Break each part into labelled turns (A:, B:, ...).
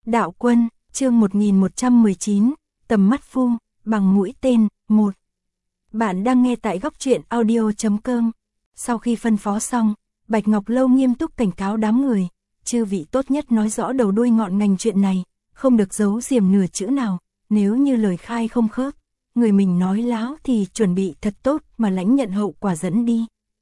A: Đạo quân, chương 1119, tầm mắt phu, bằng mũi tên, 1. Bạn đang nghe tại góc truyện audio.com. Sau khi phân phó xong, Bạch Ngọc Lâu nghiêm túc cảnh cáo đám người, chư vị tốt nhất nói rõ đầu đuôi ngọn ngành chuyện này, không được giấu giềm nửa chữ nào, nếu như lời khai không khớp, người mình nói láo thì chuẩn bị thật tốt mà lãnh nhận hậu quả dẫn đi.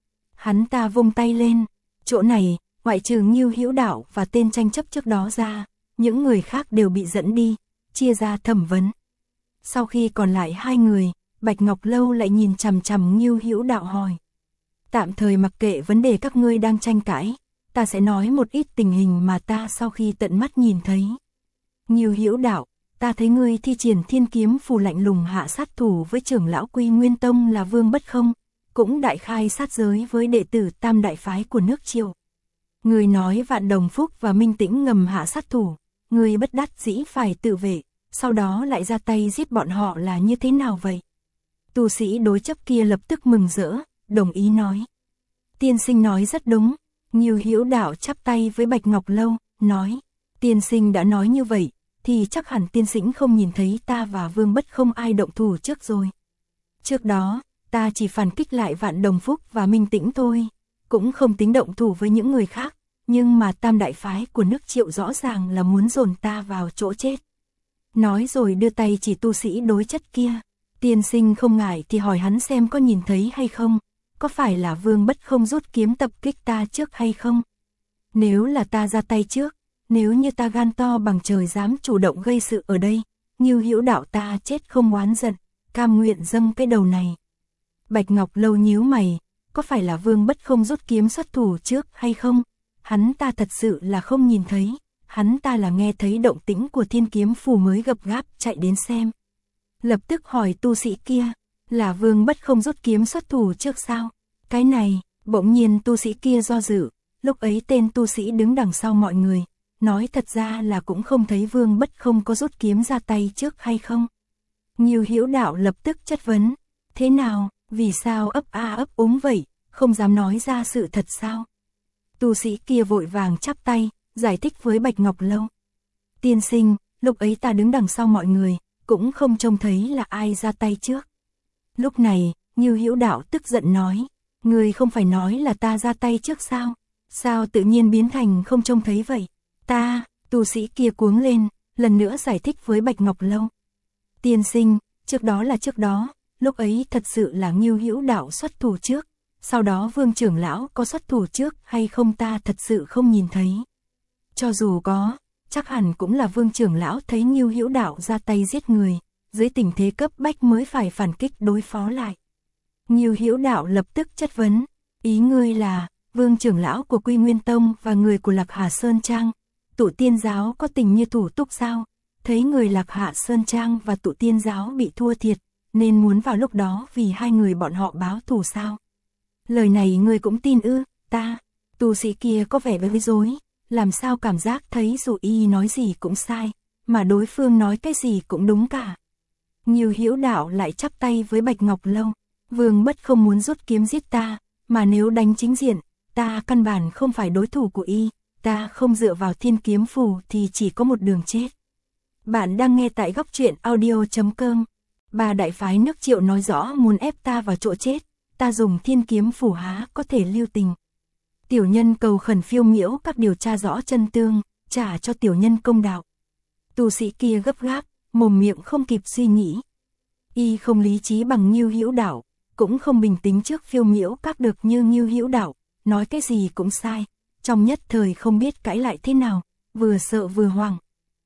A: Hắn ta vung tay lên, chỗ này, ngoại trừ Ngưu Hữu Đạo và tên tranh chấp trước đó ra, những người khác đều bị dẫn đi, chia ra thẩm vấn. Sau khi còn lại 2 người, Bạch Ngọc Lâu lại nhìn chằm chằm Ngưu Hữu Đạo hỏi. Tạm thời mặc kệ vấn đề các ngươi đang tranh cãi, ta sẽ nói một ít tình hình mà ta sau khi tận mắt nhìn thấy. Ngưu Hữu Đạo, ta thấy ngươi thi triển Thiên Kiếm Phù lạnh lùng hạ sát thủ với trưởng lão Quy Nguyên Tông là Vương Bất Không, cũng đại khai sát giới với đệ tử Tam đại phái của nước Triệu. Ngươi nói Vạn Đồng Phúc và Minh Tĩnh ngầm hạ sát thủ, ngươi bất đắc dĩ phải tự vệ, sau đó lại ra tay giết bọn họ là như thế nào vậy? Tu sĩ đối chấp kia lập tức mừng rỡ, đồng ý nói. Tiên sinh nói rất đúng. Ngưu Hữu Đạo chắp tay với Bạch Ngọc Lâu, nói. Tiên sinh đã nói như vậy, thì chắc hẳn tiên sinh không nhìn thấy ta và Vương Bất Không ai động thủ trước rồi. Trước đó, ta chỉ phản kích lại Vạn Đồng Phúc và Minh Tĩnh thôi, cũng không tính động thủ với những người khác, nhưng mà Tam đại phái của nước Triệu rõ ràng là muốn dồn ta vào chỗ chết. Nói rồi đưa tay chỉ tu sĩ đối chất kia. Tiên sinh không ngại thì hỏi hắn xem có nhìn thấy hay không, có phải là Vương Bất Không rút kiếm tập kích ta trước hay không? Nếu là ta ra tay trước, nếu như ta gan to bằng trời dám chủ động gây sự ở đây, Ngưu Hữu Đạo ta chết không oán giận, cam nguyện dâng cái đầu này. Bạch Ngọc Lâu nhíu mày, có phải là Vương Bất Không rút kiếm xuất thủ trước hay không? Hắn ta thật sự là không nhìn thấy, hắn ta là nghe thấy động tĩnh của Thiên Kiếm Phù mới gấp gáp chạy đến xem. Lập tức hỏi tu sĩ kia, là Vương Bất Không rút kiếm xuất thủ trước sao? Cái này, bỗng nhiên tu sĩ kia do dự, lúc ấy tên tu sĩ đứng đằng sau mọi người, nói thật ra là cũng không thấy Vương Bất Không có rút kiếm ra tay trước hay không. Ngưu Hữu Đạo lập tức chất vấn, thế nào, vì sao ấp ấp úng vậy, không dám nói ra sự thật sao? Tu sĩ kia vội vàng chắp tay, giải thích với Bạch Ngọc Lâu. Tiên sinh, lúc ấy ta đứng đằng sau mọi người, cũng không trông thấy là ai ra tay trước. Lúc này, Ngưu Hữu Đạo tức giận nói, người không phải nói là ta ra tay trước sao? Sao tự nhiên biến thành không trông thấy vậy? Ta, tu sĩ kia cuống lên, lần nữa giải thích với Bạch Ngọc Lâu. Tiên sinh, trước đó là trước đó, lúc ấy thật sự là Ngưu Hữu Đạo xuất thủ trước, sau đó Vương trưởng lão có xuất thủ trước hay không ta thật sự không nhìn thấy. Cho dù có, chắc hẳn cũng là Vương trưởng lão thấy Ngưu Hữu Đạo ra tay giết người, dưới tình thế cấp bách mới phải phản kích đối phó lại. Ngưu Hữu Đạo lập tức chất vấn, ý ngươi là Vương trưởng lão của Quy Nguyên Tông và người của Lạc Hà Sơn Trang, Tụ Tiên giáo có tình như thủ túc sao? Thấy người Lạc Hà Sơn Trang và Tụ Tiên giáo bị thua thiệt, nên muốn vào lúc đó vì hai người bọn họ báo thù sao? Lời này ngươi cũng tin ư? Ta, tu sĩ kia có vẻ bối rối, làm sao cảm giác thấy dù y nói gì cũng sai, mà đối phương nói cái gì cũng đúng cả. Ngưu Hữu Đạo lại chắp tay với Bạch Ngọc Lâu, Vương Bất Không muốn rút kiếm giết ta, mà nếu đánh chính diện, ta căn bản không phải đối thủ của y, ta không dựa vào Thiên Kiếm Phù thì chỉ có một đường chết. Bạn đang nghe tại góc truyện audio.com. Ba đại phái nước Triệu nói rõ muốn ép ta vào chỗ chết, ta dùng Thiên Kiếm Phù há có thể lưu tình. Tiểu nhân cầu khẩn Phiêu Miễu các điều tra rõ chân tương, trả cho tiểu nhân công đạo. Tu sĩ kia gấp gáp, mồm miệng không kịp suy nghĩ. Y không lý trí bằng Ngưu Hữu Đạo, cũng không bình tĩnh trước Phiêu Miễu các được như Ngưu Hữu Đạo, nói cái gì cũng sai, trong nhất thời không biết cãi lại thế nào, vừa sợ vừa hoảng.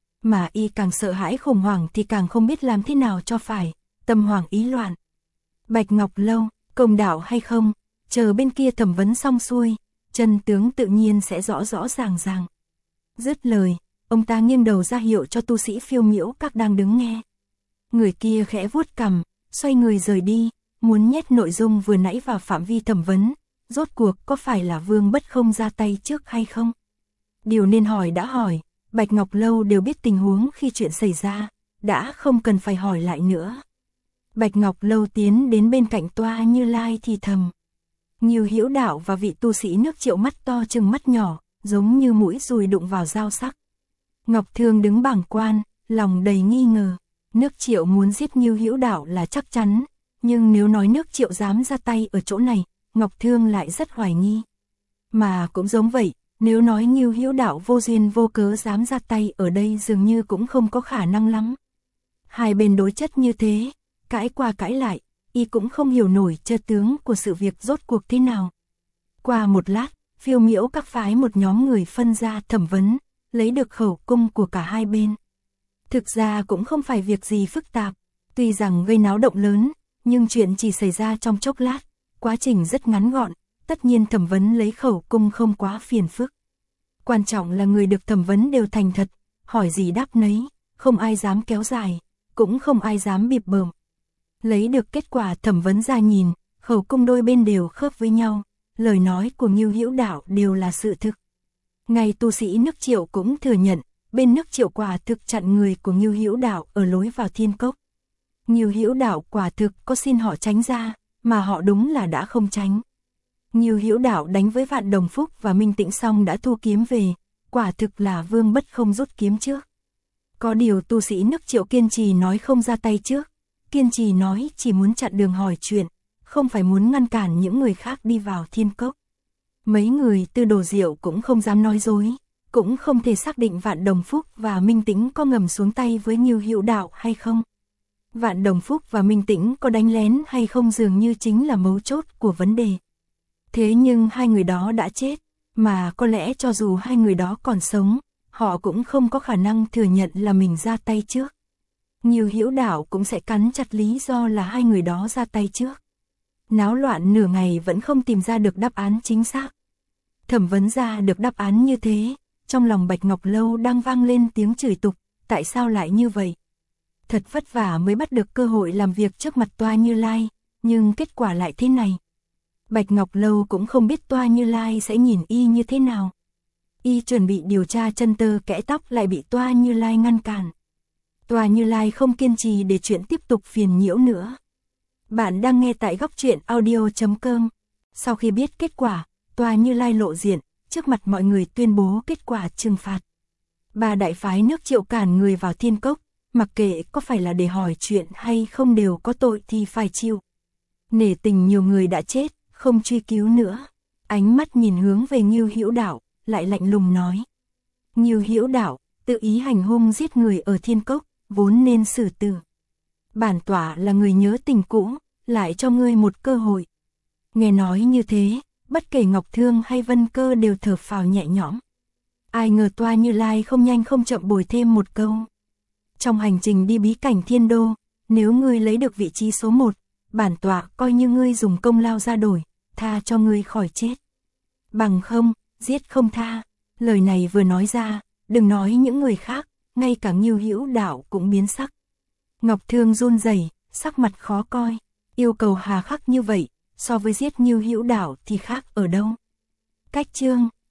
A: Mà y càng sợ hãi khủng hoảng thì càng không biết làm thế nào cho phải, tâm hoảng ý loạn. Bạch Ngọc Lâu, công đạo hay không, chờ bên kia thẩm vấn xong xuôi, chân tướng tự nhiên sẽ rõ rõ ràng ràng. Dứt lời, ông ta nghiêng đầu ra hiệu cho tu sĩ Phiêu Miễu các đang đứng nghe. Người kia khẽ vuốt cằm, xoay người rời đi, muốn nhét nội dung vừa nãy vào phạm vi thẩm vấn, rốt cuộc có phải là Vương Bất Không ra tay trước hay không? Điều nên hỏi đã hỏi, Bạch Ngọc Lâu đều biết tình huống khi chuyện xảy ra, đã không cần phải hỏi lại nữa. Bạch Ngọc Lâu tiến đến bên cạnh Toa Như Lai thì thầm. Ngưu Hữu Đạo và vị tu sĩ nước Triệu mắt to chừng mắt nhỏ, giống như mũi dùi đụng vào dao sắc. Ngọc Thương đứng bàng quan, lòng đầy nghi ngờ. Nước Triệu muốn giết Ngưu Hữu Đạo là chắc chắn, nhưng nếu nói nước Triệu dám ra tay ở chỗ này, Ngọc Thương lại rất hoài nghi. Mà cũng giống vậy, nếu nói Ngưu Hữu Đạo vô duyên vô cớ dám ra tay ở đây dường như cũng không có khả năng lắm. Hai bên đối chất như thế, cãi qua cãi lại, y cũng không hiểu nổi chân tướng của sự việc rốt cuộc thế nào. Qua một lát, Phiêu Miễu các phái một nhóm người phân ra thẩm vấn, lấy được khẩu cung của cả hai bên. Thực ra cũng không phải việc gì phức tạp, tuy rằng gây náo động lớn, nhưng chuyện chỉ xảy ra trong chốc lát, quá trình rất ngắn gọn, tất nhiên thẩm vấn lấy khẩu cung không quá phiền phức. Quan trọng là người được thẩm vấn đều thành thật, hỏi gì đáp nấy, không ai dám kéo dài, cũng không ai dám bịp bợm. Lấy được kết quả thẩm vấn ra nhìn, khẩu cung đôi bên đều khớp với nhau, lời nói của Ngưu Hữu Đạo đều là sự thực. Ngay tu sĩ nước Triệu cũng thừa nhận, bên nước Triệu quả thực chặn người của Ngưu Hữu Đạo ở lối vào Thiên Cốc. Ngưu Hữu Đạo quả thực có xin họ tránh ra, mà họ đúng là đã không tránh. Ngưu Hữu Đạo đánh với Vạn Đồng Phúc và Minh Tĩnh xong đã thu kiếm về, quả thực là vương bất không rút kiếm trước. Có điều tu sĩ nước Triệu kiên trì nói không ra tay trước, kiên trì nói chỉ muốn chặn đường hỏi chuyện, không phải muốn ngăn cản những người khác đi vào Thiên Cốc. Mấy người Tư Đồ Diệu cũng không dám nói dối, cũng không thể xác định Vạn Đồng Phúc và Minh Tĩnh có ngầm xuống tay với Ngưu Hữu Đạo hay không. Vạn Đồng Phúc và Minh Tĩnh có đánh lén hay không dường như chính là mấu chốt của vấn đề. Thế nhưng hai người đó đã chết, mà có lẽ cho dù hai người đó còn sống, họ cũng không có khả năng thừa nhận là mình ra tay trước. Ngưu Hữu Đạo cũng sẽ cắn chặt lý do là hai người đó ra tay trước. Náo loạn nửa ngày vẫn không tìm ra được đáp án chính xác. Thẩm vấn ra được đáp án như thế, trong lòng Bạch Ngọc Lâu đang vang lên tiếng chửi tục, tại sao lại như vậy? Thật vất vả mới bắt được cơ hội làm việc trước mặt Toa Như Lai, nhưng kết quả lại thế này. Bạch Ngọc Lâu cũng không biết Toa Như Lai sẽ nhìn y như thế nào. Y chuẩn bị điều tra chân tơ kẽ tóc lại bị Toa Như Lai ngăn cản. Toa Như Lai không kiên trì để chuyện tiếp tục phiền nhiễu nữa. Bạn đang nghe tại Góc Truyện Audio.com. Sau khi biết kết quả, Toa Như Lai lộ diện, trước mặt mọi người tuyên bố kết quả trừng phạt. Ba đại phái nước Triệu cản người vào Thiên Cốc, mặc kệ có phải là để hỏi chuyện hay không đều có tội thì phải chịu. Nể tình nhiều người đã chết, không truy cứu nữa. Ánh mắt nhìn hướng về Ngưu Hữu Đạo, lại lạnh lùng nói. Ngưu Hữu Đạo, tự ý hành hung giết người ở Thiên Cốc, vốn nên xử tử. Bản tọa là người nhớ tình cũ, lại cho ngươi một cơ hội. Nghe nói như thế, bất kể Ngọc Thương hay Vân Cơ đều thở phào nhẹ nhõm. Ai ngờ Toa Như Lai không nhanh không chậm bồi thêm một câu. Trong hành trình đi bí cảnh Thiên Đô, nếu ngươi lấy được vị trí số 1, bản tọa coi như ngươi dùng công lao ra đổi, tha cho ngươi khỏi chết. Bằng không, giết không tha. Lời này vừa nói ra, đừng nói những người khác, ngay cả Ngưu Hữu Đạo cũng biến sắc. Ngọc Thương run rẩy, sắc mặt khó coi, yêu cầu hà khắc như vậy, so với giết Ngưu Hữu Đạo thì khác ở đâu. Cách chương